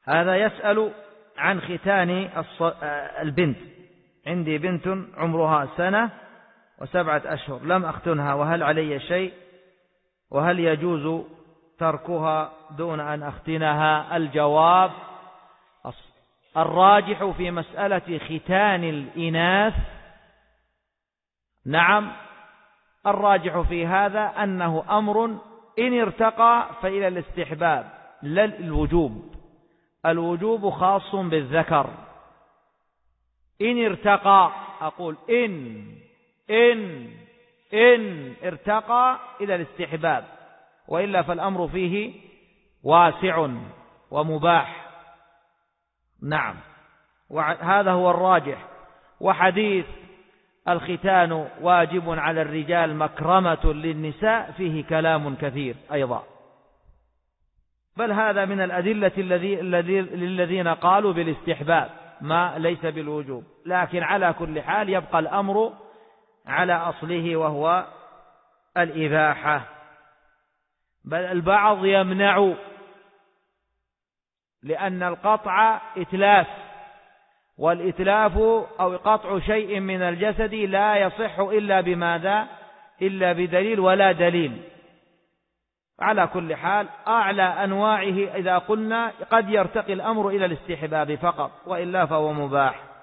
هذا يسأل عن ختان البنت. عندي بنت عمرها 1 و7 أشهر لم أختنها، وهل علي شيء؟ وهل يجوز تركها دون أن أختنها؟ الجواب: الراجح في مسألة ختان الإناث، نعم، الراجح في هذا أنه أمر إن ارتقى فإلى الاستحباب لا الوجوب. الوجوب خاص بالذكر. إن ارتقى، أقول إن ارتقى إلى الاستحباب، وإلا فالأمر فيه واسع ومباح، نعم، وهذا هو الراجح. وحديث الختان واجب على الرجال مكرمة للنساء فيه كلام كثير أيضا، بل هذا من الأدلة للذين قالوا بالاستحباب ما ليس بالوجوب. لكن على كل حال يبقى الأمر على أصله وهو الإباحة. بل البعض يمنع، لأن القطع إتلاف، والإتلاف أو قطع شيء من الجسد لا يصح إلا بماذا؟ إلا بدليل ولا دليل. على كل حال أعلى أنواعه إذا قلنا قد يرتقي الأمر إلى الاستحباب فقط، وإلا فهو مباح.